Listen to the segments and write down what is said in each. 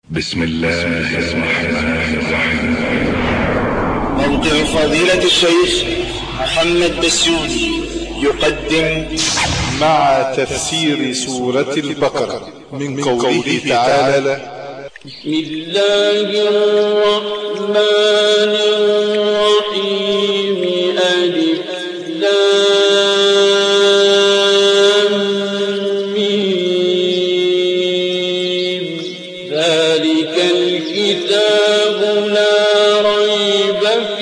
بسم الله الرحمن الرحيم. موقع فضيلة الشيخ محمد بسيوني يقدم مع تفسير سورة البقرة من قوله تعالى: بسم الله الرحمن الرحيم. ألف لام ميم. ذلك الكتاب لا ريب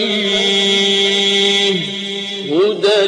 فيه هدى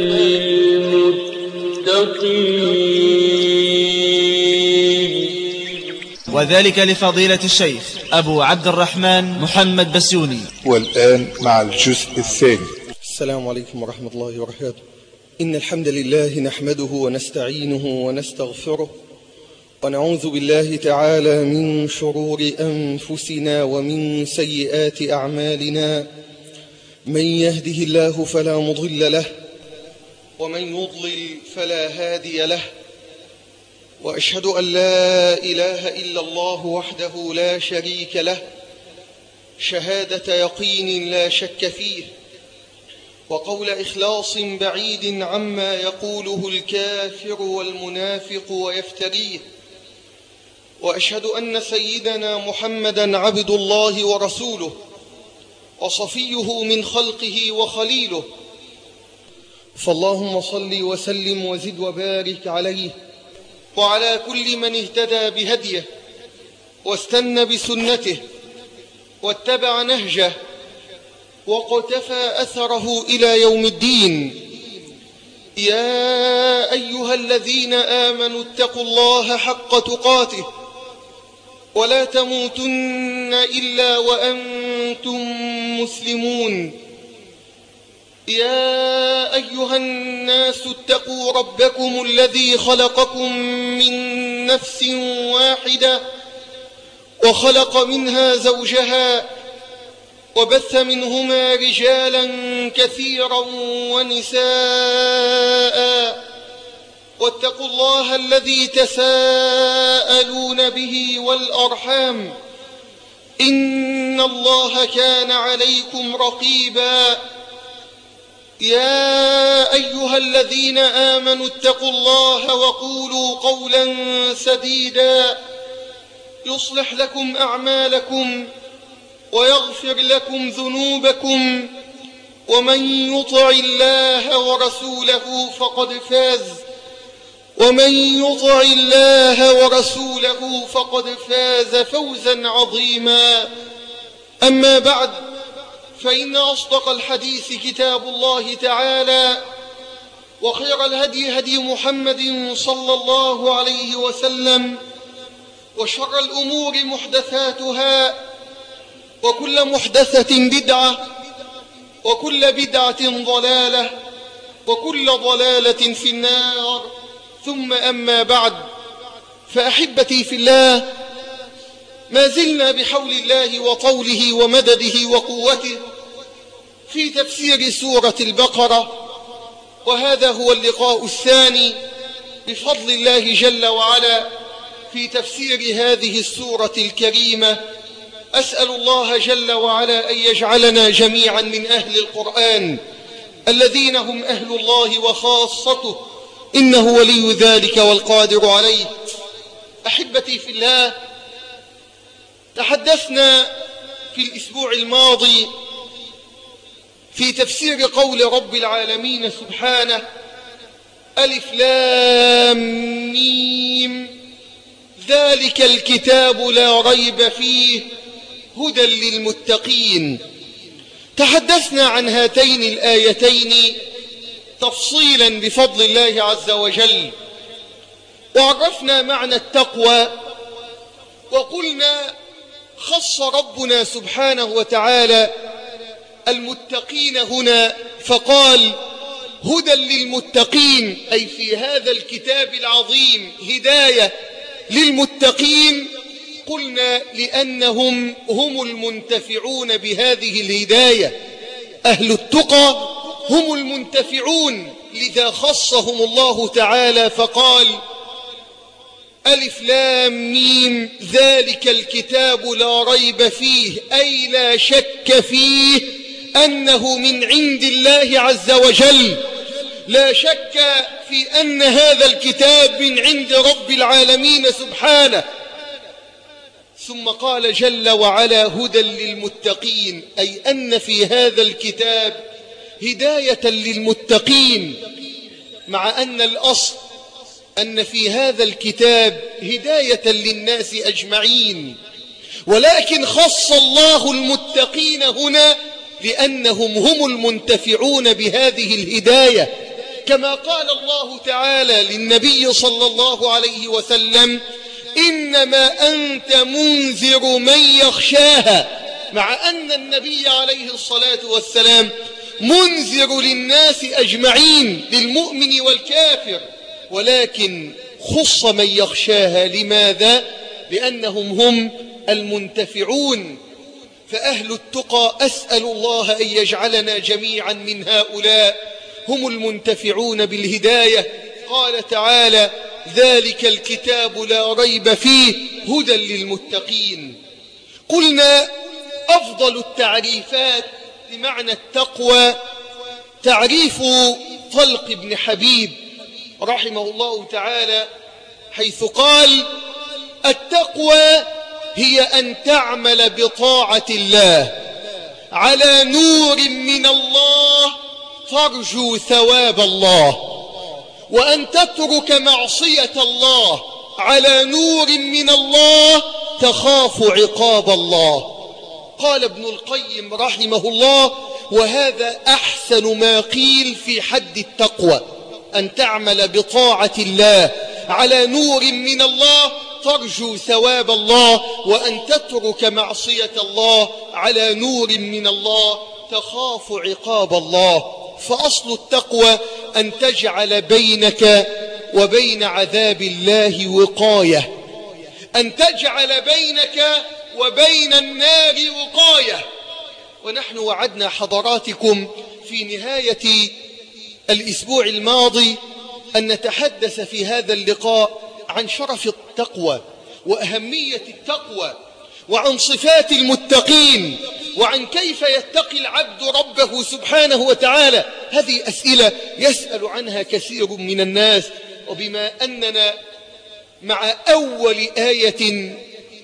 للمتقين. وذلك لفضيلة الشيخ أبو عبد الرحمن محمد بسيوني. والآن مع الجزء الثاني. السلام عليكم ورحمة الله وبركاته. إن الحمد لله نحمده ونستعينه ونستغفره، ونعوذ بالله تعالى من شرور أنفسنا ومن سيئات أعمالنا. من يهده الله فلا مضل له، ومن يضلل فلا هادي له. وأشهد أن لا إله إلا الله وحده لا شريك له، شهادة يقين لا شك فيه، وقول إخلاص بعيد عما يقوله الكافر والمنافق ويفتريه. وأشهد أن سيدنا محمدًا عبد الله ورسوله، وصفيه من خلقه وخليله. فاللهم صل وسلم وزد وبارك عليه وعلى كل من اهتدى بهديه واستنى بسنته واتبع نهجه وقتفى أثره إلى يوم الدين. يا أيها الذين آمنوا اتقوا الله حق تقاته ولا تموتن إلا وأنتم مسلمون. يا أيها الناس اتقوا ربكم الذي خلقكم من نفس واحدة وخلق منها زوجها وبث منهما رجالا كثيرا ونساء. واتقوا الله الذي تساءلون به والأرحام، إن الله كان عليكم رقيبا. يا أيها الذين آمنوا اتقوا الله وقولوا قولا سديدا يصلح لكم أعمالكم ويغفر لكم ذنوبكم، ومن يطع الله ورسوله فقد فاز فوزا عظيما. أما بعد، فإن أصدق الحديث كتاب الله تعالى، وخير الهدي هدي محمد صلى الله عليه وسلم، وشر الأمور محدثاتها، وكل محدثة بدعة، وكل بدعة ضلالة، وكل ضلالة في النار. ثم أما بعد، فأحبتي في الله، ما زلنا بحول الله وطوله ومدده وقوته في تفسير سورة البقرة، وهذا هو اللقاء الثاني بفضل الله جل وعلا في تفسير هذه السورة الكريمة. أسأل الله جل وعلا أن يجعلنا جميعا من أهل القرآن الذين هم أهل الله وخاصته، إنه ولي ذلك والقادر عليه. أحبتي في الله، تحدثنا في الأسبوع الماضي في تفسير قول رب العالمين سبحانه: ألف لام ميم. ذلك الكتاب لا ريب فيه هدى للمتقين. تحدثنا عن هاتين الآيتين تفصيلا بفضل الله عز وجل، وعرفنا معنى التقوى، وقلنا خص ربنا سبحانه وتعالى المتقين هنا فقال: هدى للمتقين، أي في هذا الكتاب العظيم هداية للمتقين. قلنا لأنهم هم المنتفعون بهذه الهداية، أهل التقى هم المنتفعون، لذا خصهم الله تعالى فقال: ألف لام ميم ذلك الكتاب لا ريب فيه أي لا شك فيه أنه من عند الله عز وجل، لا شك في أن هذا الكتاب من عند رب العالمين سبحانه. ثم قال جل وعلا هدى للمتقين، أي أن في هذا الكتاب هداية للمتقين، مع أن الأصل أن في هذا الكتاب هداية للناس أجمعين، ولكن خص الله المتقين هنا لأنهم هم المنتفعون بهذه الهداية، كما قال الله تعالى للنبي صلى الله عليه وسلم إنما أنت منذر من يخشاها، مع أن النبي عليه الصلاة والسلام منذر للناس أجمعين للمؤمن والكافر، ولكن خص من يخشاها. لماذا؟ لأنهم هم المنتفعون. فأهل التقى أسأل الله أن يجعلنا جميعا من هؤلاء هم المنتفعون بالهداية. قال تعالى ذلك الكتاب لا ريب فيه هدى للمتقين. قلنا أفضل التعريفات بمعنى التقوى تعريف طلق بن حبيب رحمه الله تعالى، حيث قال التقوى هي أن تعمل بطاعة الله على نور من الله ترجو ثواب الله، وأن تترك معصية الله على نور من الله تخاف عقاب الله. قال ابن القيم رحمه الله وهذا أحسن ما قيل في حد التقوى، أن تعمل بطاعة الله على نور من الله ترجو ثواب الله، وأن تترك معصية الله على نور من الله تخاف عقاب الله. فأصل التقوى أن تجعل بينك وبين عذاب الله وقاية، أن تجعل بينك وبين النار وقاية. ونحن وعدنا حضراتكم في نهاية الأسبوع الماضي أن نتحدث في هذا اللقاء عن شرف التقوى وأهمية التقوى، وعن صفات المتقين، وعن كيف يتقي العبد ربه سبحانه وتعالى. هذه أسئلة يسأل عنها كثير من الناس، وبما أننا مع أول آية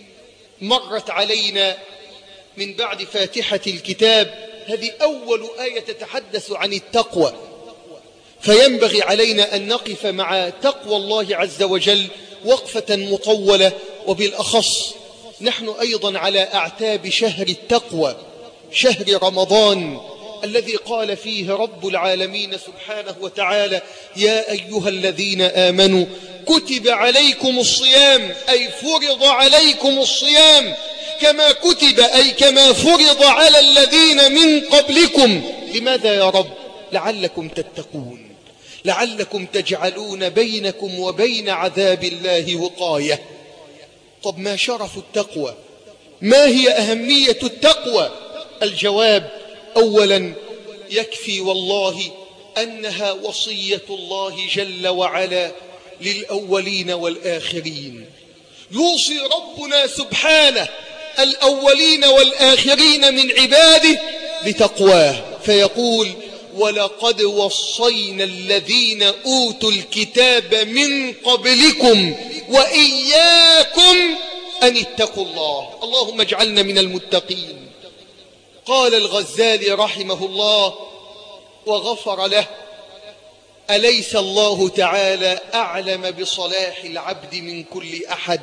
مرت علينا من بعد فاتحة الكتاب، هذه أول آية تتحدث عن التقوى، فينبغي علينا أن نقف مع تقوى الله عز وجل وقفة مطولة. وبالأخص نحن أيضا على أعتاب شهر التقوى، شهر رمضان الذي قال فيه رب العالمين سبحانه وتعالى يا أيها الذين آمنوا كتب عليكم الصيام، أي فرض عليكم الصيام كما كتب، أي كما فرض على الذين من قبلكم. لماذا يا رب؟ لعلكم تتقون، لعلكم تجعلون بينكم وبين عذاب الله وقاية. طب ما شرف التقوى؟ ما هي أهمية التقوى؟ الجواب أولا يكفي والله أنها وصية الله جل وعلا للأولين والآخرين. يوصي ربنا سبحانه الأولين والآخرين من عباده بتقواه، فيقول ولقد وصينا الذين أوتوا الكتاب من قبلكم وإياكم أن اتقوا الله. اللهم اجعلنا من المتقين. قال الغزالي رحمه الله وغفر له أليس الله تعالى أعلم بصلاح العبد من كل أحد؟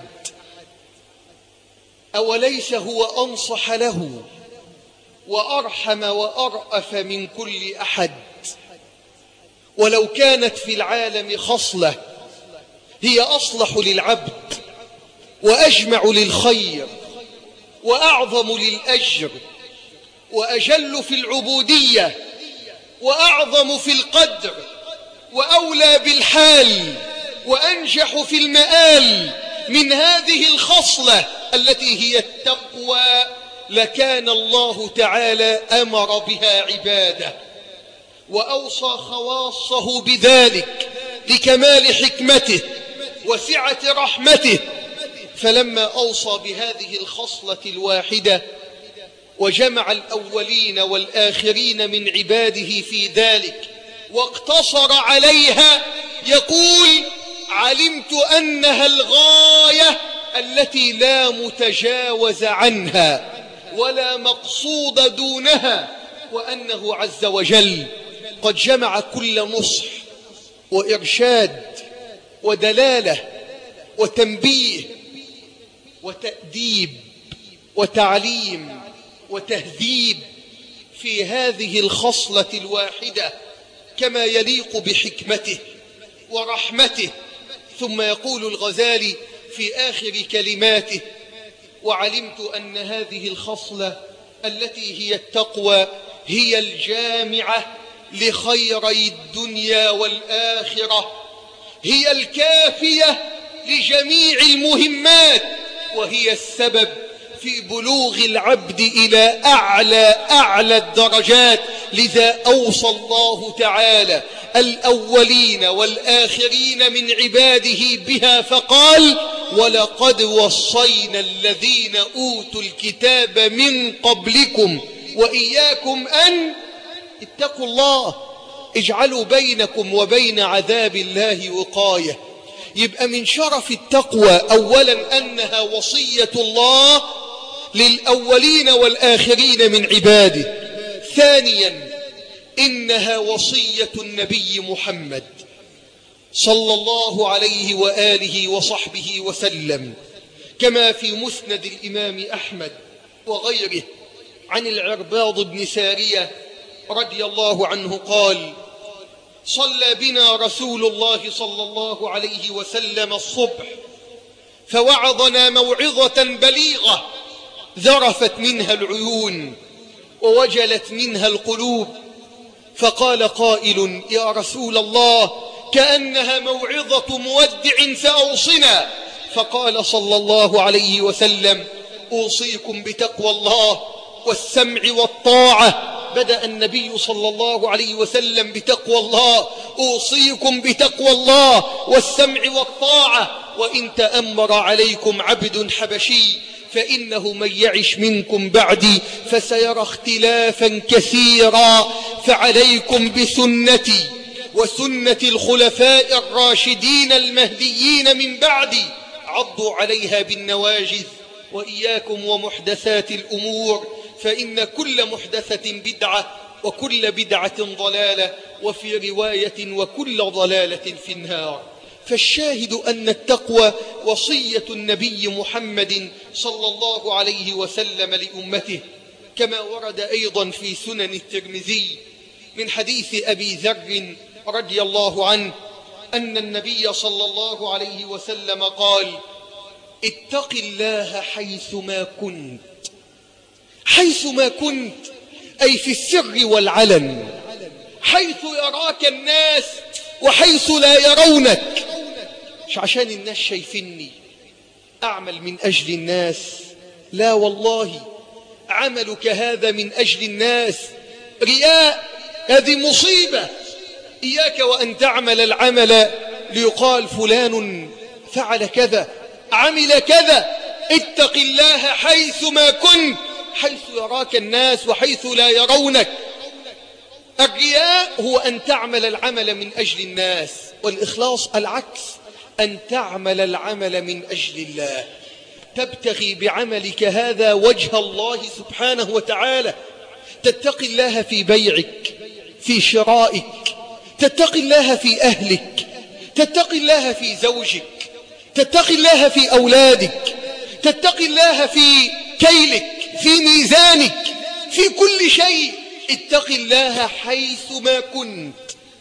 أوليس هو أنصح له وأرحم وأرأف من كل أحد؟ ولو كانت في العالم خصلة هي أصلح للعبد وأجمع للخير وأعظم للأجر وأجل في العبودية وأعظم في القدر وأولى بالحال وأنجح في المآل من هذه الخصلة التي هي التقوى، لكان الله تعالى أمر بها عباده وأوصى خواصه بذلك لكمال حكمته. وسعة رحمته، فلما أوصى بهذه الخصلة الواحدة وجمع الأولين والآخرين من عباده في ذلك واقتصر عليها، يقول: علمت أنها الغاية التي لا متجاوز عنها ولا مقصود دونها، وأنه عز وجل قد جمع كل نصح وإرشاد ودلالة وتنبيه وتأديب وتعليم وتهذيب في هذه الخصلة الواحدة كما يليق بحكمته ورحمته. ثم يقول الغزالي في آخر كلماته: وعلمت أن هذه الخصلة التي هي التقوى هي الجامعة لخيري الدنيا والآخرة، هي الكافية لجميع المهمات، وهي السبب في بلوغ العبد إلى أعلى الدرجات. لذا أوصى الله تعالى الأولين والآخرين من عباده بها فقال: ولقد وصينا الذين أوتوا الكتاب من قبلكم وإياكم أن اتقوا الله، اجعلوا بينكم وبين عذاب الله وقاية. يبقى من شرف التقوى أولا أنها وصية الله للأولين والآخرين من عباده. ثانيا إنها وصية النبي محمد صلى الله عليه وآله وصحبه وسلم، كما في مسند الإمام أحمد وغيره عن العرباض بن سارية رضي الله عنه قال: صلى بنا رسول الله صلى الله عليه وسلم الصبح فوعظنا موعظة بليغة ذرفت منها العيون ووجلت منها القلوب، فقال قائل: يا رسول الله، كأنها موعظة مودع فأوصنا. فقال صلى الله عليه وسلم: أوصيكم بتقوى الله والسمع والطاعة. بدأ النبي صلى الله عليه وسلم بتقوى الله: أوصيكم بتقوى الله والسمع والطاعة، وإن تأمر عليكم عبد حبشي فإنه من يعش منكم بعدي فسيرى اختلافا كثيرا، فعليكم بسنتي وسنة الخلفاء الراشدين المهديين من بعدي، عضوا عليها بالنواجذ، وإياكم ومحدثات الأمور، فإن كل محدثة بدعة وكل بدعة ضلالة، وفي رواية وكل ضلالة في النار. فالشاهد أن التقوى وصية النبي محمد صلى الله عليه وسلم لأمته، كما ورد أيضا في سنن الترمذي من حديث أبي ذر رضي الله عنه أن النبي صلى الله عليه وسلم قال: اتق الله حيثما كنت. حيثما كنت أي في السر والعلن، حيث يراك الناس وحيث لا يرونك. مش عشان الناس شايفيني أعمل من أجل الناس، لا والله، عملك هذا من أجل الناس رياء، هذه مصيبة. إياك وأن تعمل العمل ليقال فلان فعل كذا، عمل كذا. اتق الله حيثما كنت، حيث يراك الناس وحيث لا يرونك. الرياء هو أن تعمل العمل من أجل الناس، والإخلاص العكس، أن تعمل العمل من أجل الله، تبتغي بعملك هذا وجه الله سبحانه وتعالى. تتقي الله في بيعك، في شرائك، تتقي الله في أهلك، تتقي الله في زوجك، تتقي الله في أولادك، تتقي الله في كيلك، في ميزانك، في كل شيء. اتق الله حيثما كنت.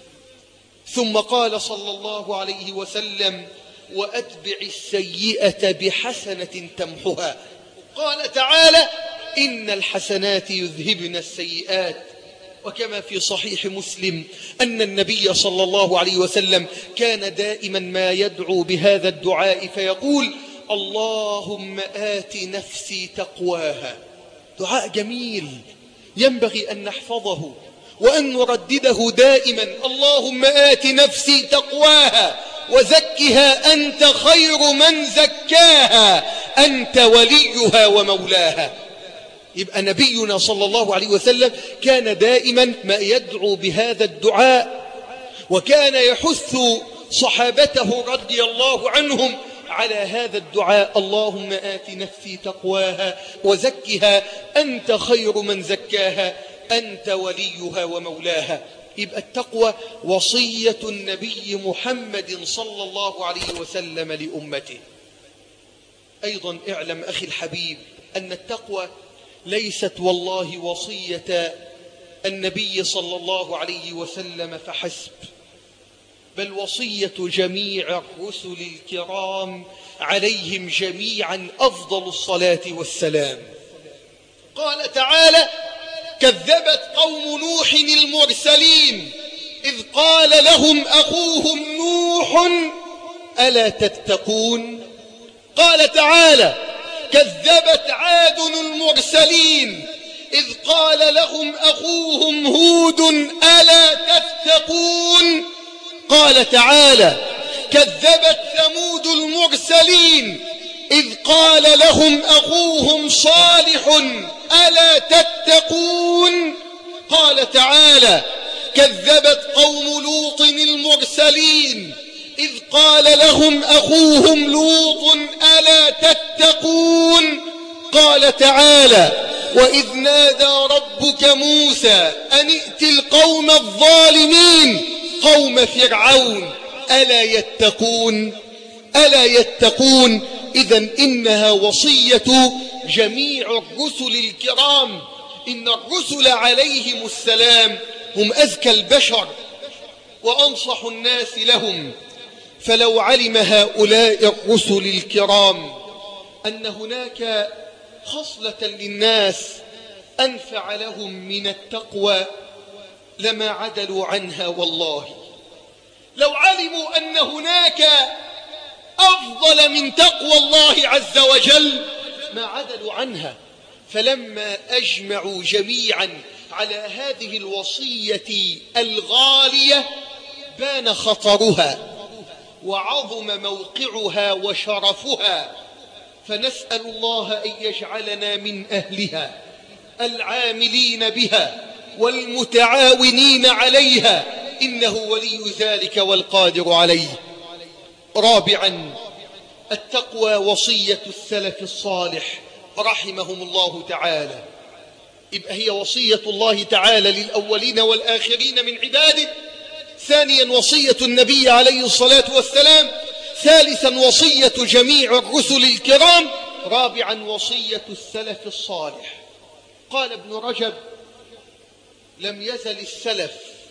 ثم قال صلى الله عليه وسلم: وأتبع السيئة بحسنة تمحها. قال تعالى: إن الحسنات يذهبن السيئات. وكما في صحيح مسلم أن النبي صلى الله عليه وسلم كان دائما ما يدعو بهذا الدعاء فيقول: اللهم آت نفسي تقواها. دعاء جميل ينبغي أن نحفظه وأن نردده دائما: اللهم آت نفسي تقواها وزكها أنت خير من زكاها أنت وليها ومولاها. يبقى نبينا صلى الله عليه وسلم كان دائما ما يدعو بهذا الدعاء، وكان يحث صحابته رضي الله عنهم على هذا الدعاء: اللهم آت نفسي تقواها وزكها أنت خير من زكاها أنت وليها ومولاها. يبقى التقوى وصية النبي محمد صلى الله عليه وسلم لأمته. أيضا اعلم أخي الحبيب أن التقوى ليست والله وصية النبي صلى الله عليه وسلم فحسب، بل وصية جميع الرسل الكرام عليهم جميعا أفضل الصلاة والسلام. قال تعالى: كذبت قوم نوح المرسلين إذ قال لهم أخوهم نوح ألا تتقون. قال تعالى: كذبت عاد المرسلين إذ قال لهم أخوهم هود ألا تتقون. قال تعالى: كذبت ثمود المرسلين إذ قال لهم أخوهم صالح ألا تتقون. قال تعالى: كذبت قوم لوط المرسلين إذ قال لهم أخوهم لوط ألا تتقون. قال تعالى: وإذ نادى ربك موسى أن ائت القوم الظالمين قوم فرعون ألا يتقون. ألا يتقون. إذن إنها وصية جميع الرسل الكرام. إن الرسل عليهم السلام هم أزكى البشر وأنصح الناس لهم، فلو علم هؤلاء الرسل الكرام أن هناك خصلة للناس أنفع لهم من التقوى لما عدلوا عنها. والله لو علموا أن هناك أفضل من تقوى الله عز وجل ما عدلوا عنها. فلما أجمعوا جميعا على هذه الوصية الغالية بان خطرها وعظم موقعها وشرفها. فنسأل الله أن يجعلنا من أهلها العاملين بها والمتعاونين عليها، إنه ولي ذلك والقادر عليه. رابعا، التقوى وصية السلف الصالح رحمهم الله تعالى. يبقى هي وصية الله تعالى للأولين والآخرين من عباده. ثانيا، وصية النبي عليه الصلاة والسلام. ثالثا، وصية جميع الرسل الكرام. رابعا، وصية السلف الصالح. قال ابن رجب: لم يزل السلف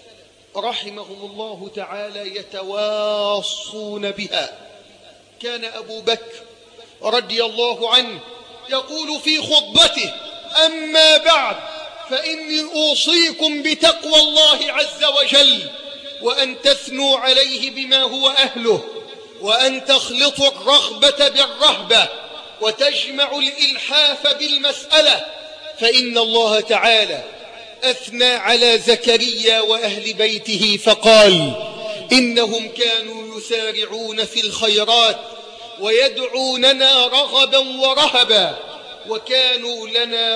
رحمهم الله تعالى يتواصون بها. كان أبو بكر رضي الله عنه يقول في خطبته: أما بعد فإني أوصيكم بتقوى الله عز وجل، وأن تثنوا عليه بما هو أهله، وأن تخلطوا الرغبة بالرهبة، وتجمعوا الإلحاف بالمسألة. فإن الله تعالى أثنى على زكريا وأهل بيته فقال: إنهم كانوا يسارعون في الخيرات ويدعوننا رغبا ورهبا وكانوا لنا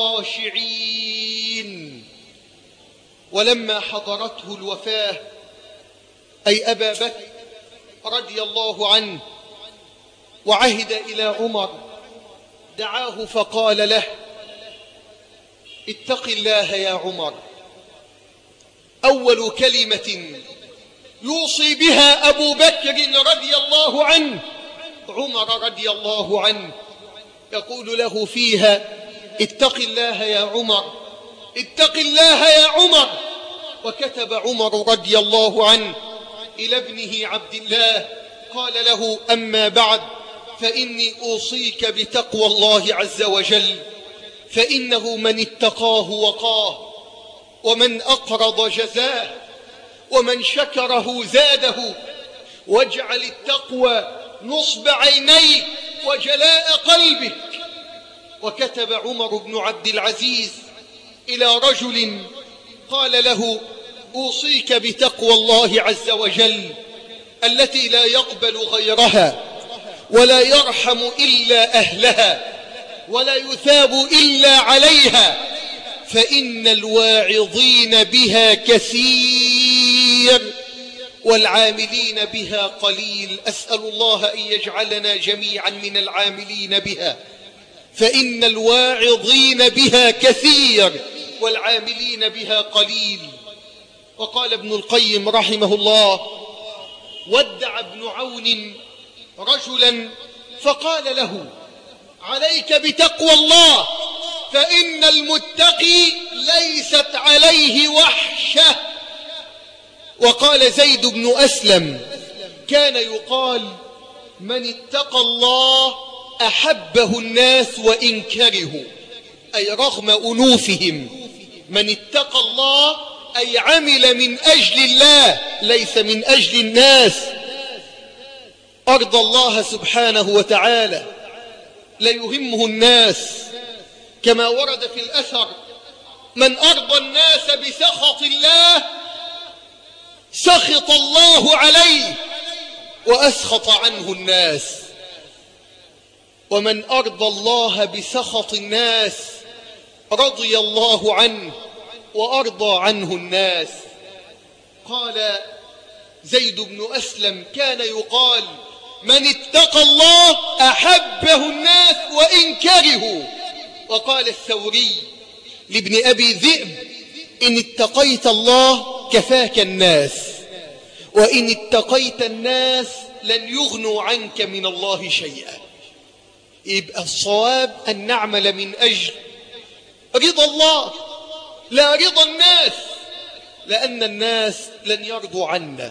خاشعين. ولما حضرته الوفاة، أي أبا بكر رضي الله عنه، وعهد إلى عمر، دعاه فقال له: اتق الله يا عمر. أول كلمة يوصي بها أبو بكر رضي الله عنه عمر رضي الله عنه، يقول له فيها: اتق الله يا عمر، اتق الله يا عمر. وكتب عمر رضي الله عنه إلى ابنه عبد الله قال له: أما بعد فإني أوصيك بتقوى الله عز وجل، فإنه من اتقاه وقاه، ومن أقرض جزاه، ومن شكره زاده. واجعل التقوى نصب عينيك وجلاء قلبك. وكتب عمر بن عبد العزيز إلى رجل قال له: أوصيك بتقوى الله عز وجل، التي لا يقبل غيرها ولا يرحم إلا أهلها ولا يثاب إلا عليها، فإن الواعظين بها كثير والعاملين بها قليل. أسأل الله أن يجعلنا جميعا من العاملين بها، فإن الواعظين بها كثير والعاملين بها قليل. وقال ابن القيم رحمه الله: ودع ابن عون رجلا فقال له: عليك بتقوى الله، فإن المتقي ليست عليه وحشة. وقال زيد بن أسلم: كان يقال من اتقى الله أحبه الناس وإن كرهوا، أي رغم أنوفهم. من اتقى الله أي عمل من أجل الله ليس من أجل الناس. أرضى الله سبحانه وتعالى لا يهمه الناس، كما ورد في الأثر: من أرضى الناس بسخط الله سخط الله عليه وأسخط عنه الناس، ومن أرضى الله بسخط الناس رضي الله عنه وأرضى عنه الناس. قال زيد بن أسلم: كان يقال من اتقى الله أحبه الناس وإن كرهوا. وقال الثوري لابن أبي ذئب: إن اتقيت الله كفاك الناس، وإن اتقيت الناس لن يغنوا عنك من الله شيئا. يبقى الصواب أن نعمل من أجل رضا الله لا رضا الناس، لأن الناس لن يرضوا عنا.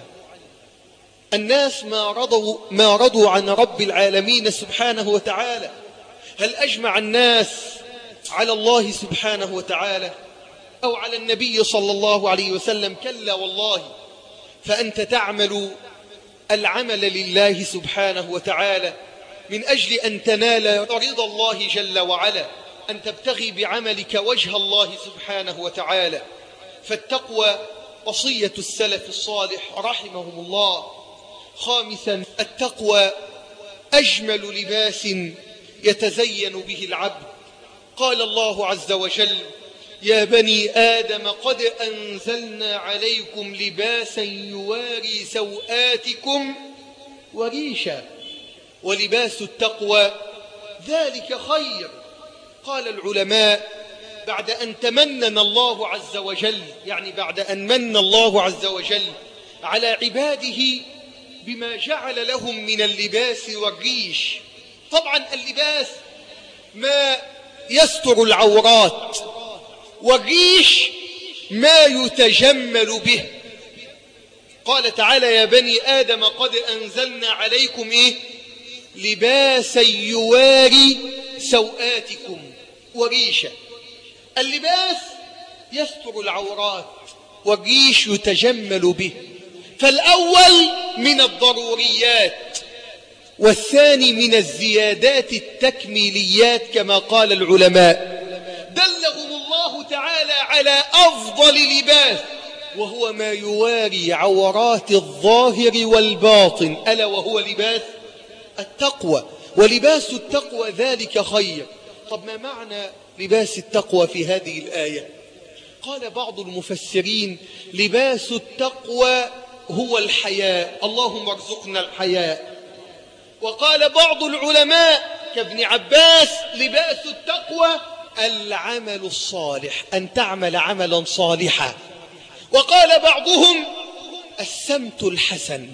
الناس ما رضوا عن رب العالمين سبحانه وتعالى. هل أجمع الناس على الله سبحانه وتعالى أو على النبي صلى الله عليه وسلم؟ كلا والله. فأنت تعمل العمل لله سبحانه وتعالى من أجل أن تنال رضا الله جل وعلا، أن تبتغي بعملك وجه الله سبحانه وتعالى. فالتقوى وصية السلف الصالح رحمهم الله. خامسا، التقوى أجمل لباس يتزين به العبد. قال الله عز وجل: يا بني آدم قد أنزلنا عليكم لباسا يواري سوآتكم وريشا، ولباس التقوى ذلك خير. قال العلماء: بعد أن تمنن الله عز وجل، يعني بعد أن من الله عز وجل على عباده بما جعل لهم من اللباس والريش. طبعا اللباس ما يستر العورات، والريش ما يتجمل به. قال تعالى: يا بني آدم قد أنزلنا عليكم لباسا يواري سوآتكم وريشا. اللباس يستر العورات والريش يتجمل به، فالأول من الضروريات والثاني من الزيادات التكميليات كما قال العلماء. دلهم الله تعالى على أفضل لباس، وهو ما يواري عورات الظاهر والباطن، ألا وهو لباس التقوى. ولباس التقوى ذلك خير. طب ما معنى لباس التقوى في هذه الآية؟ قال بعض المفسرين: لباس التقوى هو الحياء، اللهم ارزقنا الحياء. وقال بعض العلماء كابن عباس: لباس التقوى العمل الصالح، أن تعمل عملا صالحا. وقال بعضهم: السمت الحسن،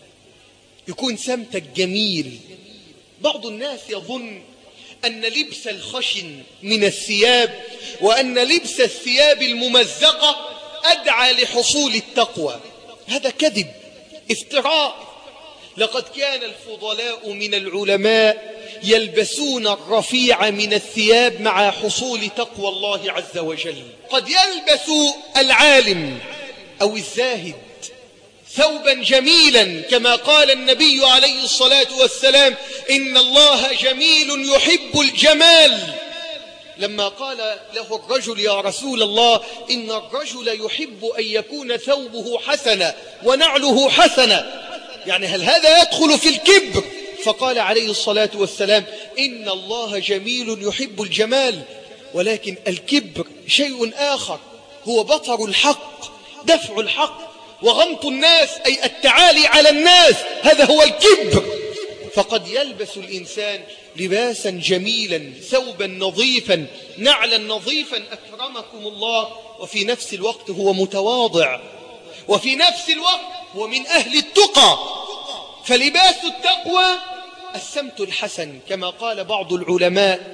يكون سمتك جميل. بعض الناس يظن أن لبس الخشن من الثياب وأن لبس الثياب الممزقة أدعى لحصول التقوى. هذا كذب، افتراء. لقد كان الفضلاء من العلماء يلبسون الرفيع من الثياب مع حصول تقوى الله عز وجل. قد يلبس العالم أو الزاهد ثوبا جميلا كما قال النبي عليه الصلاة والسلام: إن الله جميل يحب الجمال. لما قال له الرجل: يا رسول الله، إن الرجل يحب أن يكون ثوبه حسنا ونعله حسنا، يعني هل هذا يدخل في الكبر؟ فقال عليه الصلاة والسلام إن الله جميل يحب الجمال، ولكن الكبر شيء آخر، هو بطر الحق، دفع الحق، وغمط الناس أي التعالي على الناس، هذا هو الكبر. فقد يلبس الإنسان لباسا جميلا، ثوبا نظيفا، نعلا نظيفا أكرمكم الله، وفي نفس الوقت هو متواضع، وفي نفس الوقت هو من أهل التقى. فلباس التقوى السمت الحسن كما قال بعض العلماء،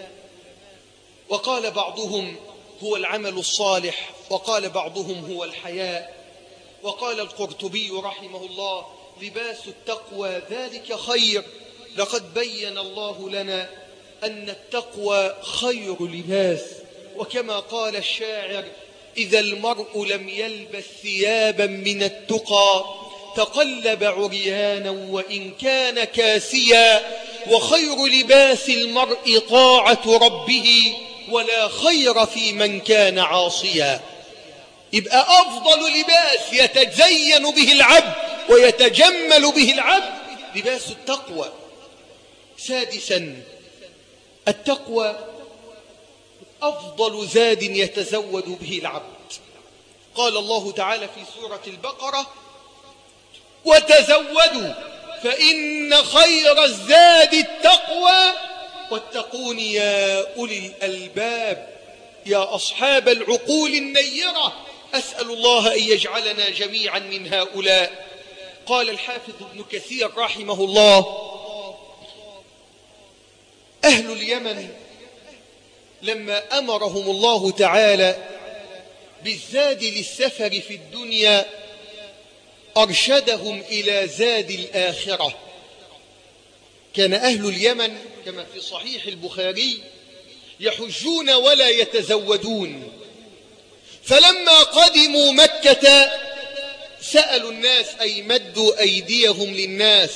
وقال بعضهم هو العمل الصالح، وقال بعضهم هو الحياء. وقال القرطبي رحمه الله لباس التقوى ذلك خير، لقد بين الله لنا أن التقوى خير لباس. وكما قال الشاعر إذا المرء لم يلبس ثيابا من التقى تقلب عريانا وإن كان كاسيا، وخير لباس المرء طاعة ربه ولا خير في من كان عاصيا. يبقى أفضل لباس يتزين به العبد ويتجمل به العبد لباس التقوى. سادسا، التقوى أفضل زاد يتزود به العبد. قال الله تعالى في سورة البقرة وتزودوا فإن خير الزاد التقوى واتقون يا أولي الألباب يا أصحاب العقول النيرة. أسأل الله أن يجعلنا جميعا من هؤلاء. قال الحافظ ابن كثير رحمه الله أهل اليمن لما أمرهم الله تعالى بالزاد للسفر في الدنيا أرشدهم إلى زاد الآخرة. كان أهل اليمن كما في صحيح البخاري يحجون ولا يتزودون، فلما قدموا مكة سألوا الناس أي مدوا أيديهم للناس،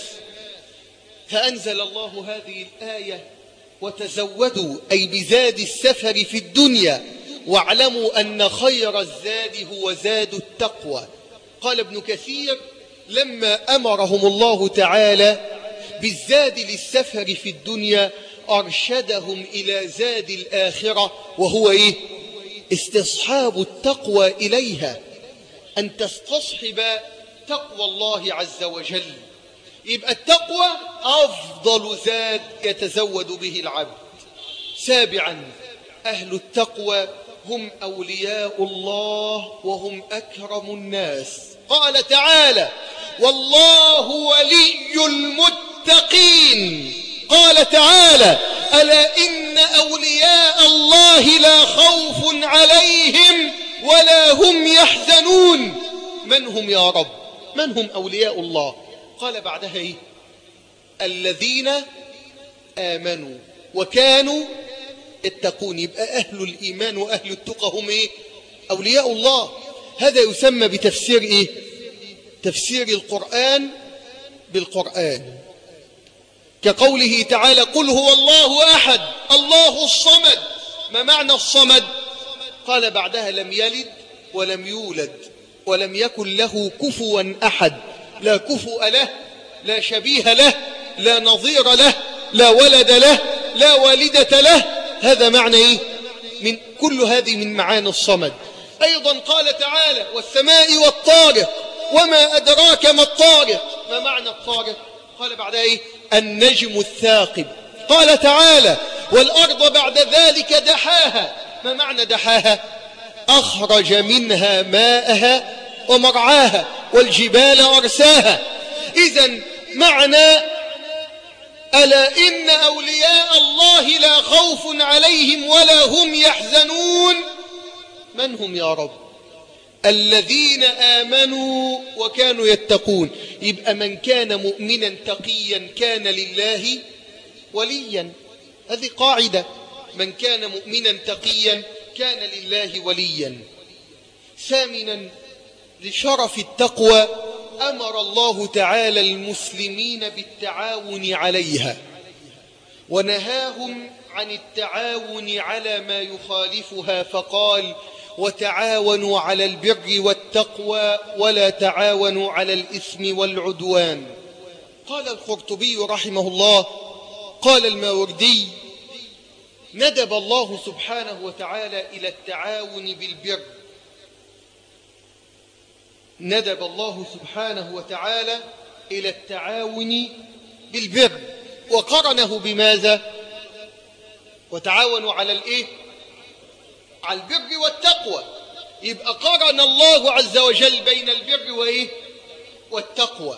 فأنزل الله هذه الآية وتزودوا أي بزاد السفر في الدنيا واعلموا أن خير الزاد هو زاد التقوى. قال ابن كثير لما أمرهم الله تعالى بالزاد للسفر في الدنيا أرشدهم إلى زاد الآخرة، وهو إيه؟ استصحاب التقوى إليها، أن تستصحب تقوى الله عز وجل. يبقى التقوى أفضل زاد يتزود به العبد. سابعا، أهل التقوى هم أولياء الله وهم أكرم الناس. قال تعالى والله ولي المتقين. قال تعالى ألا إن أولياء الله لا خوف عليهم ولا هم يحزنون. من هم يا رب؟ من هم أولياء الله؟ قال بعدها إيه؟ الذين آمنوا وكانوا يتقون. يبقى أهل الإيمان وأهل التقى هم إيه؟ أولياء الله. هذا يسمى بتفسير إيه؟ تفسير القرآن بالقرآن، كقوله تعالى قل هو الله أحد الله الصمد. ما معنى الصمد؟ قال بعدها لم يلد ولم يولد ولم يكن له كفوا أحد، لا كفؤ له، لا شبيه له، لا نظير له، لا ولد له، لا والدة له. هذا معنى إيه؟ من كل هذه من معاني الصمد. أيضا قال تعالى والسماء والطارق وما أدراك ما الطارق. ما معنى الطارق؟ قال بعد إيه؟ النجم الثاقب. قال تعالى والأرض بعد ذلك دحاها. ما معنى دحاها؟ أخرج منها ماءها ومرعاها والجبال أرساها. إذن معنى ألا إن أولياء الله لا خوف عليهم ولا هم يحزنون. من هم يا رب؟ الذين آمنوا وكانوا يتقون. يبقى من كان مؤمنا تقيا كان لله وليا. هذه قاعدة، من كان مؤمنا تقيا كان لله وليا. ثامنا، لشرف التقوى أمر الله تعالى المسلمين بالتعاون عليها ونهاهم عن التعاون على ما يخالفها، فقال وتعاونوا على البر والتقوى ولا تعاونوا على الإثم والعدوان. قال القرطبي رحمه الله، قال الماوردي: ندب الله سبحانه وتعالى إلى التعاون بالبر، ندب الله سبحانه وتعالى إلى التعاون بالبر، وقرنه بماذا؟ وتعاونوا على الإيه؟ على البر والتقوى. يبقى قرن الله عز وجل بين البر وإيه؟ والتقوى.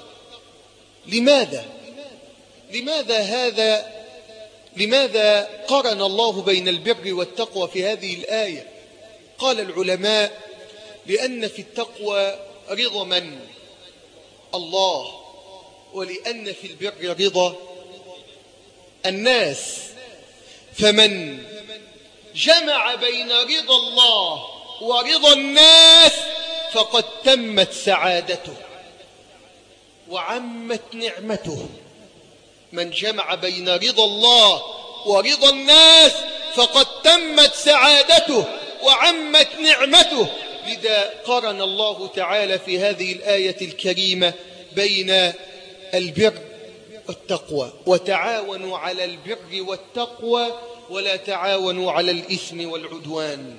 لماذا قرن الله بين البر والتقوى في هذه الآية؟ قال العلماء: لأن في التقوى رضا من؟ الله، ولأن في البر رضا الناس. فمن جمع بين رضا الله ورضا الناس فقد تمت سعادته وعمت نعمته. من جمع بين رضا الله ورضا الناس فقد تمت سعادته وعمت نعمته. لذا قرن الله تعالى في هذه الآية الكريمة بين البر والتقوى: وتعاونوا على البر والتقوى ولا تعاونوا على الإثم والعدوان.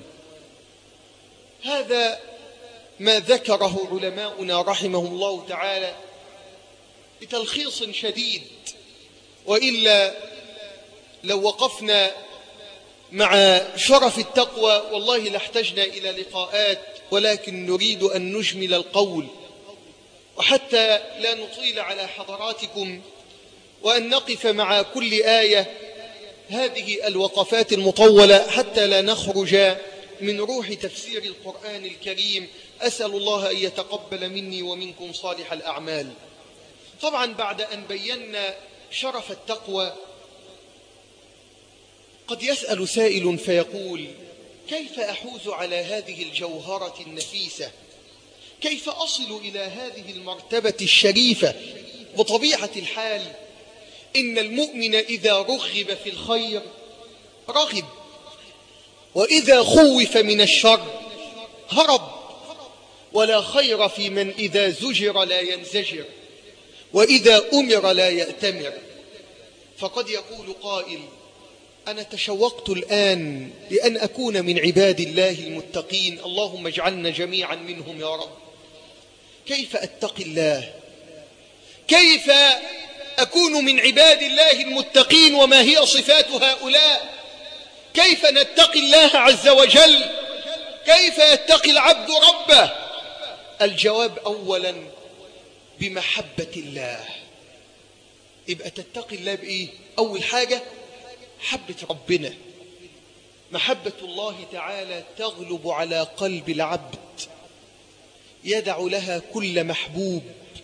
هذا ما ذكره علماؤنا رحمهم الله تعالى بتلخيص شديد، وإلا لو وقفنا مع شرف التقوى والله لاحتجنا إلى لقاءات، ولكن نريد أن نجمل القول، وحتى لا نطيل على حضراتكم وأن نقف مع كل آية هذه الوقفات المطولة حتى لا نخرج من روح تفسير القرآن الكريم. أسأل الله أن يتقبل مني ومنكم صالح الأعمال. طبعا بعد أن بينا شرف التقوى قد يسأل سائل فيقول: كيف أحوز على هذه الجوهرة النفيسة؟ كيف أصل إلى هذه المرتبة الشريفة؟ بطبيعة الحال إن المؤمن إذا رغب في الخير رغب، وإذا خوف من الشر هرب. ولا خير في من إذا زجر لا ينزجر، وإذا أمر لا يأتمر. فقد يقول قائل: أنا تشوقت الآن لأن أكون من عباد الله المتقين، اللهم اجعلنا جميعا منهم يا رب. كيف أتقي الله؟ كيف أكون من عباد الله المتقين وما هي صفات هؤلاء؟ كيف نتقي الله عز وجل؟ كيف يتقي العبد ربه؟ الجواب أولا بمحبة الله. يبقى تتقي الله بإيه؟ أول حاجة محبة ربنا. محبة الله تعالى تغلب على قلب العبد، يدع لها كل محبوب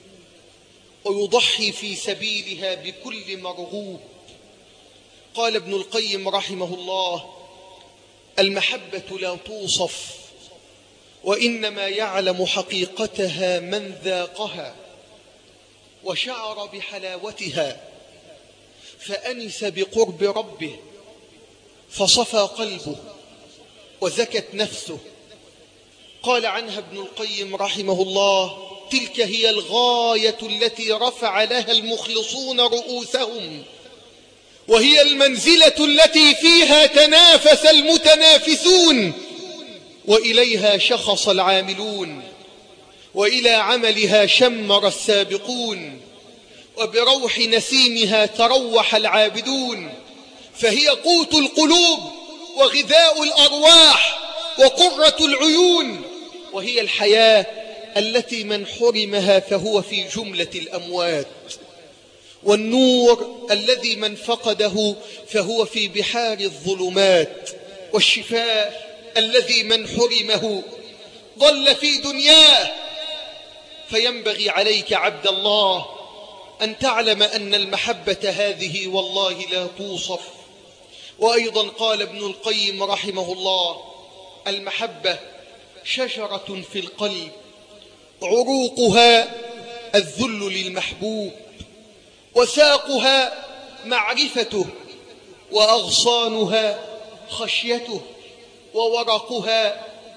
ويضحي في سبيلها بكل مرغوب. قال ابن القيم رحمه الله: المحبة لا توصف، وإنما يعلم حقيقتها من ذاقها وشعر بحلاوتها فأنس بقرب ربه فصفى قلبه وزكت نفسه. قال عنها ابن القيم رحمه الله: تلك هي الغاية التي رفع لها المخلصون رؤوسهم، وهي المنزلة التي فيها تنافس المتنافسون، وإليها شخص العاملون، وإلى عملها شمر السابقون، وبروح نسيمها تروح العابدون. فهي قوت القلوب وغذاء الأرواح وقرة العيون، وهي الحياة التي من حرمها فهو في جملة الأموات، والنور الذي من فقده فهو في بحار الظلمات، والشفاء الذي من حرمه ضل في دنياه. فينبغي عليك عبد الله أن تعلم أن المحبة هذه والله لا توصف. وأيضا قال ابن القيم رحمه الله: المحبة شجرة في القلب، عروقها الذل للمحبوب، وساقها معرفته، وأغصانها خشيته، وورقها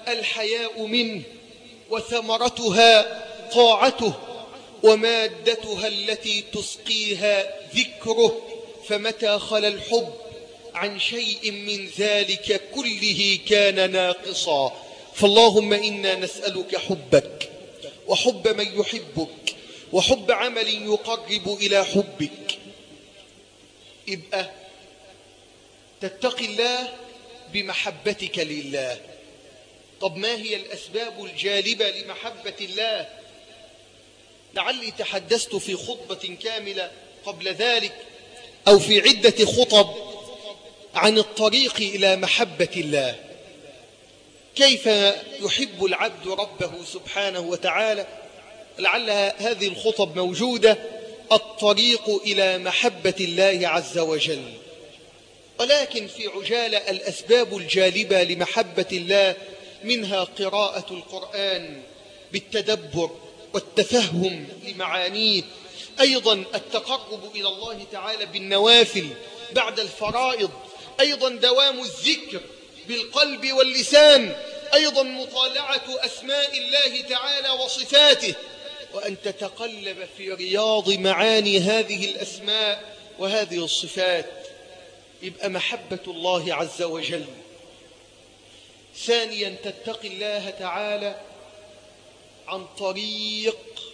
الحياء منه، وثمرتها طاعته، ومادتها التي تسقيها ذكره. فمتى خلا الحب عن شيء من ذلك كله كان ناقصا. فاللهم إنا نسألك حبك، وحب من يحبك، وحب عمل يقرب إلى حبك. يبقى تتقي الله بمحبتك لله. طب ما هي الأسباب الجالبة لمحبة الله؟ لعلي تحدثت في خطبة كاملة قبل ذلك أو في عدة خطب عن الطريق إلى محبة الله، كيف يحب العبد ربه سبحانه وتعالى. لعل هذه الخطب موجودة، الطريق إلى محبة الله عز وجل. ولكن في عجالة الأسباب الجالبة لمحبة الله منها قراءة القرآن بالتدبر والتفهم لمعانيه، أيضا التقرب إلى الله تعالى بالنوافل بعد الفرائض، أيضا دوام الذكر بالقلب واللسان، أيضا مطالعة أسماء الله تعالى وصفاته، وأن تتقلب في رياض معاني هذه الأسماء وهذه الصفات. يبقى محبة الله عز وجل. ثانيا تتقي الله تعالى عن طريق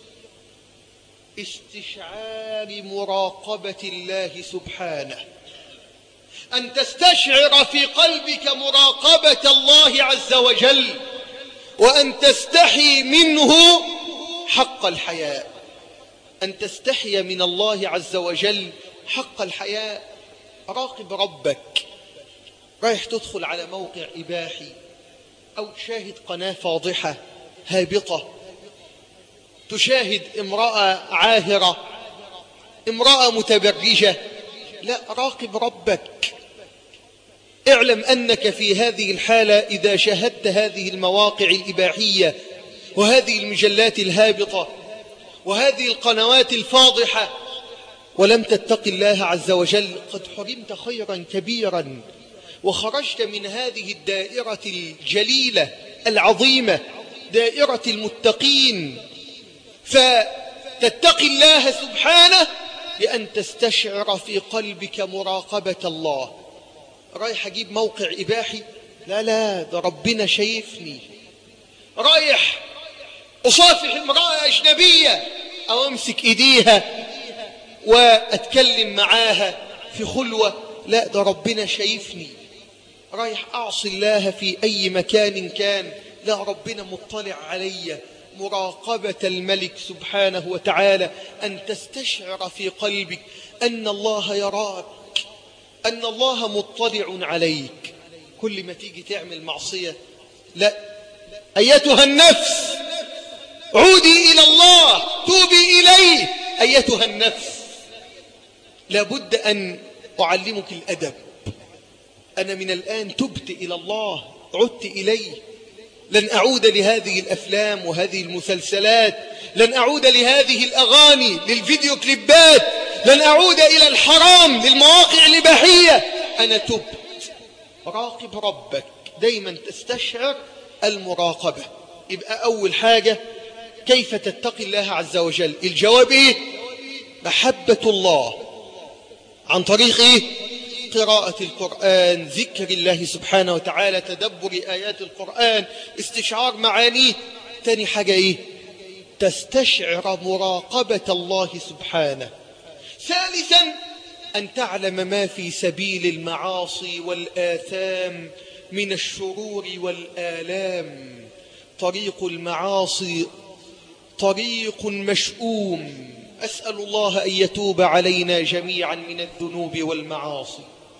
استشعار مراقبة الله سبحانه، أن تستشعر في قلبك مراقبة الله عز وجل، وأن تستحي منه حق الحياء، أن تستحي من الله عز وجل حق الحياء. راقب ربك. رايح تدخل على موقع إباحي أو تشاهد قناة فاضحة هابطة، تشاهد امرأة عاهرة، امرأة متبرجة، لا، راقب ربك. اعلم أنك في هذه الحالة إذا شاهدت هذه المواقع الإباحية وهذه المجلات الهابطة وهذه القنوات الفاضحة ولم تتق الله عز وجل قد حرمت خيرا كبيرا، وخرجت من هذه الدائرة الجليلة العظيمة، دائرة المتقين. فتتقي الله سبحانه بأن تستشعر في قلبك مراقبة الله. رايح أجيب موقع إباحي، لا ده ربنا شايفني. رايح أصافح امرأة أجنبية أو أمسك إيديها وأتكلم معاها في خلوة، لا ده ربنا شايفني. رايح أعصي الله في أي مكان كان، لا ربنا مطلع علي. مراقبة الملك سبحانه وتعالى، أن تستشعر في قلبك أن الله يراك، أن الله مطلع عليك. كل ما تيجي تعمل معصية، لا، أيتها النفس عودي إلى الله، توبي إليه. أيتها النفس، لابد أن أعلمك الأدب. أنا من الآن تبت إلى الله، عدت إليه. لن أعود لهذه الأفلام وهذه المسلسلات، لن أعود لهذه الأغاني، للفيديو كليبات، لن أعود إلى الحرام، للمواقع الإباحية. أنا تبت. راقب ربك، دايما تستشعر المراقبة. يبقى أول حاجة كيف تتقي الله عز وجل؟ الجواب إيه؟ محبة الله عن طريق إيه؟ قراءة القرآن، ذكر الله سبحانه وتعالى، تدبر آيات القرآن، استشعار معانيه. تاني حاجة إيه؟ تستشعر مراقبة الله سبحانه. ثالثا أن تعلم ما في سبيل المعاصي والآثام من الشرور والآلام. طريق المعاصي طريق مشؤوم، أسأل الله أن يتوب علينا جميعا من الذنوب والمعاصي.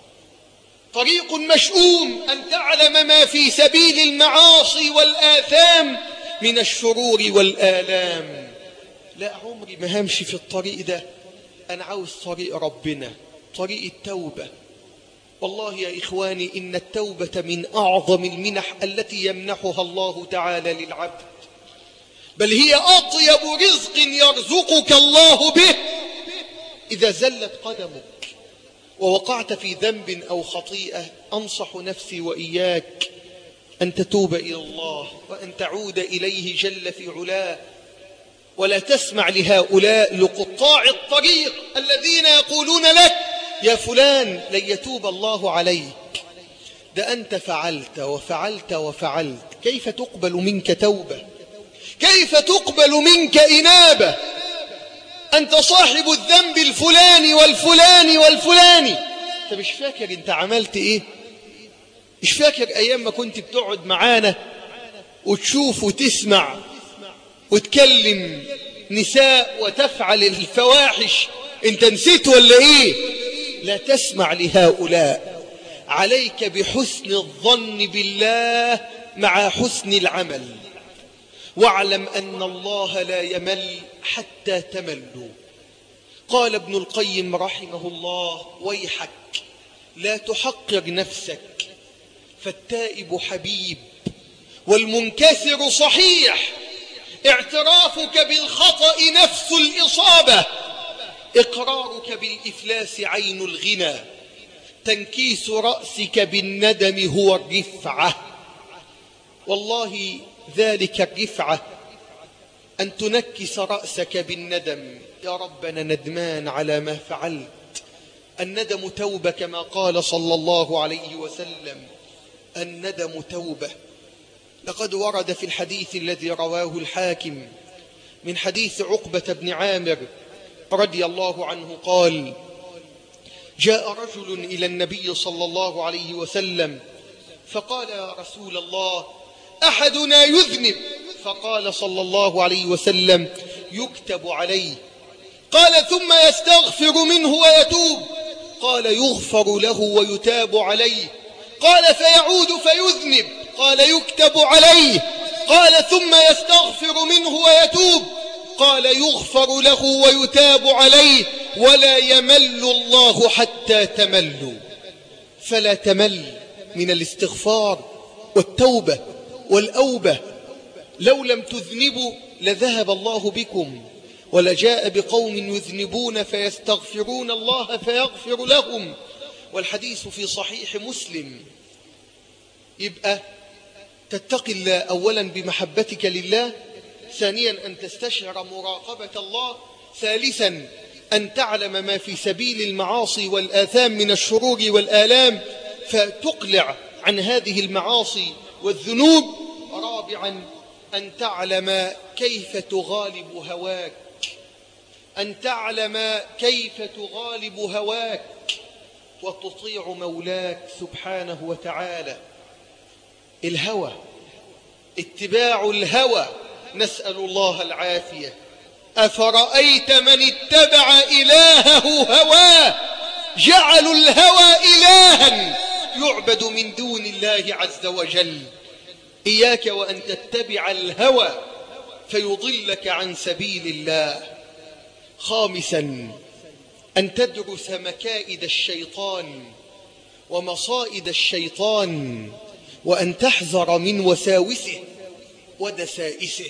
طريق مشؤوم، أن تعلم ما في سبيل المعاصي والآثام من الشرور والآلام. لا، عمري ما همشي في الطريق ده، أنا عاوز طريق ربنا، طريق التوبة. والله يا إخواني إن التوبة من أعظم المنح التي يمنحها الله تعالى للعبد، بل هي أطيب رزق يرزقك الله به. إذا زلت قدمك ووقعت في ذنب أو خطيئة، أنصح نفسي وإياك أن تتوب إلى الله وأن تعود إليه جل في علاه، ولا تسمع لهؤلاء لقطاع الطريق الذين يقولون لك يا فلان لن يتوب الله عليك، ده أنت فعلت وفعلت وفعلت، كيف تقبل منك توبة؟ كيف تقبل منك إنابة؟ أنت صاحب الذنب الفلاني والفلاني والفلاني، أنت مش فاكر أنت عملت إيه؟ مش فاكر أيام ما كنت بتقعد معانا وتشوف وتسمع وتكلم نساء وتفعل الفواحش؟ أنت نسيت ولا إيه؟ لا تسمع لهؤلاء، عليك بحسن الظن بالله مع حسن العمل، واعلم أن الله لا يمل حتى تملوا. قال ابن القيم رحمه الله: ويحك لا تحقر نفسك، فالتائب حبيب والمنكسر صحيح، اعترافك بالخطأ نفس الإصابة، إقرارك بالإفلاس عين الغنى، تنكيس رأسك بالندم هو الرفعة. والله ذلك الرفعة أن تنكس رأسك بالندم، يا رب أنا ندمان على ما فعلت. الندم توبة كما قال صلى الله عليه وسلم: الندم توبة. لقد ورد في الحديث الذي رواه الحاكم من حديث عقبة بن عامر رضي الله عنه قال: جاء رجل إلى النبي صلى الله عليه وسلم فقال: يا رسول الله أحدنا يذنب، فقال صلى الله عليه وسلم: يكتب عليه. قال: ثم يستغفر منه ويتوب؟ قال: يغفر له ويتاب عليه. قال: فيعود فيذنب؟ قال: يكتب عليه. قال: ثم يستغفر منه ويتوب؟ قال: يغفر له ويتاب عليه. ولا يمل الله حتى تملوا. فلا تمل من الاستغفار والتوبة والأوبة. لو لم تذنبوا لذهب الله بكم، ولجاء بقوم يذنبون فيستغفرون الله فيغفر لهم. والحديث في صحيح مسلم. يبقى تتقي الله أولا بمحبتك لله، ثانيا أن تستشعر مراقبة الله، ثالثا أن تعلم ما في سبيل المعاصي والآثام من الشرور والآلام فتقلع عن هذه المعاصي والذنوب، رابعا أن تعلم كيف تغالب هواك، أن تعلم كيف تغالب هواك وتطيع مولاك سبحانه وتعالى. الهوى، اتباع الهوى، نسأل الله العافية. أفرأيت من اتبع إلهه هواه، جعلوا الهوى إلها يعبد من دون الله عز وجل. إياك وأن تتبع الهوى فيضلك عن سبيل الله. خامسا أن تدرس مكائد الشيطان ومصائد الشيطان، وأن تحذر من وساوسه ودسائسه.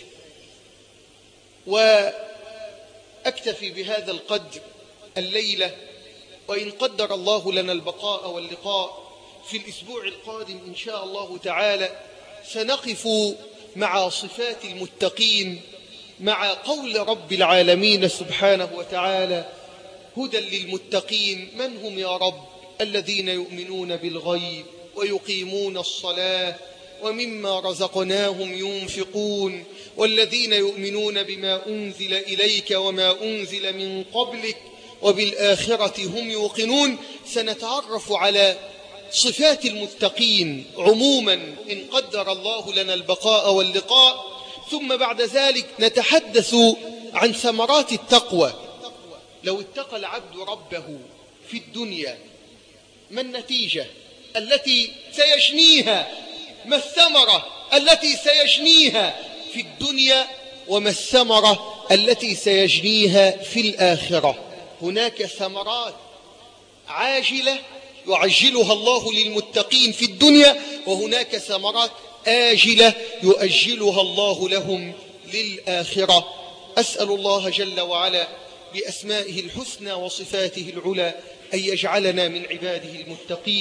وأكتفي بهذا القدر الليلة، وإن قدر الله لنا البقاء واللقاء في الأسبوع القادم إن شاء الله تعالى سنقف مع صفات المتقين، مع قول رب العالمين سبحانه وتعالى: هدى للمتقين. من هم يا رب؟ الذين يؤمنون بالغيب ويقيمون الصلاة ومما رزقناهم ينفقون، والذين يؤمنون بما أنزل إليك وما أنزل من قبلك وبالآخرة هم يوقنون. سنتعرف على صفات المتقين عموما إن قدر الله لنا البقاء واللقاء، ثم بعد ذلك نتحدث عن ثمرات التقوى. لو اتقى العبد ربه في الدنيا ما النتيجة التي سيجنيها؟ ما الثمرة التي سيجنيها في الدنيا؟ وما الثمرة التي سيجنيها في الآخرة؟ هناك ثمرات عاجلة يعجلها الله للمتقين في الدنيا، وهناك ثمرات آجلة يؤجلها الله لهم للآخرة. أسأل الله جل وعلا بأسمائه الحسنى وصفاته العلى أن يجعلنا من عباده المتقين،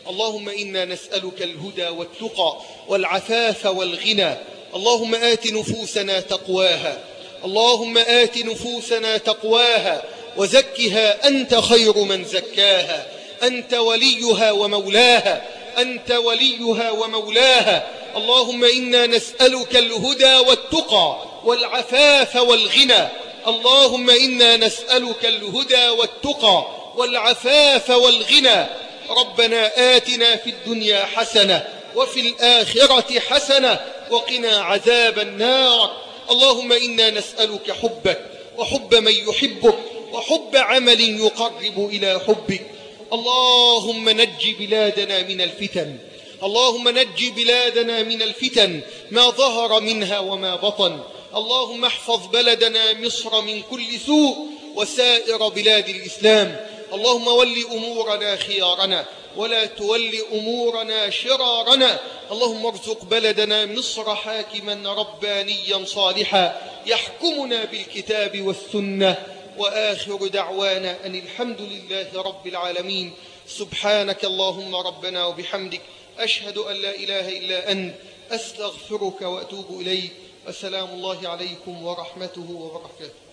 اللهم إنا نسألك الهدى والتقى والعفاف والغنى. اللهم آت نفوسنا تقواها، اللهم آت نفوسنا تقواها وزكها أنت خير من زكاها، أنت وليها ومولاها، أنت وليها ومولاها. اللهم إنا نسألك الهدى والتقى والعفاف والغنى. اللهم إنا نسألك الهدى والتقى والعفاف والغنى. ربنا آتنا في الدنيا حسنة وفي الآخرة حسنة وقنا عذاب النار. اللهم إنا نسألك حبك وحب من يحبك وحب عمل يقرب إلى حبك. اللهم نج بلادنا من الفتن، اللهم نج بلادنا من الفتن ما ظهر منها وما بطن. اللهم احفظ بلدنا مصر من كل سوء وسائر بلاد الإسلام. اللهم ول أمورنا خيارنا ولا تول أمورنا شرارنا. اللهم ارزق بلدنا مصر حاكما ربانيا صالحا يحكمنا بالكتاب والسنة. وآخر دعوانا أن الحمد لله رب العالمين. سبحانك اللهم ربنا وبحمدك، أشهد أن لا إله إلا أنت، أستغفرك وأتوب إليك. السلام الله عليكم ورحمته وبركاته.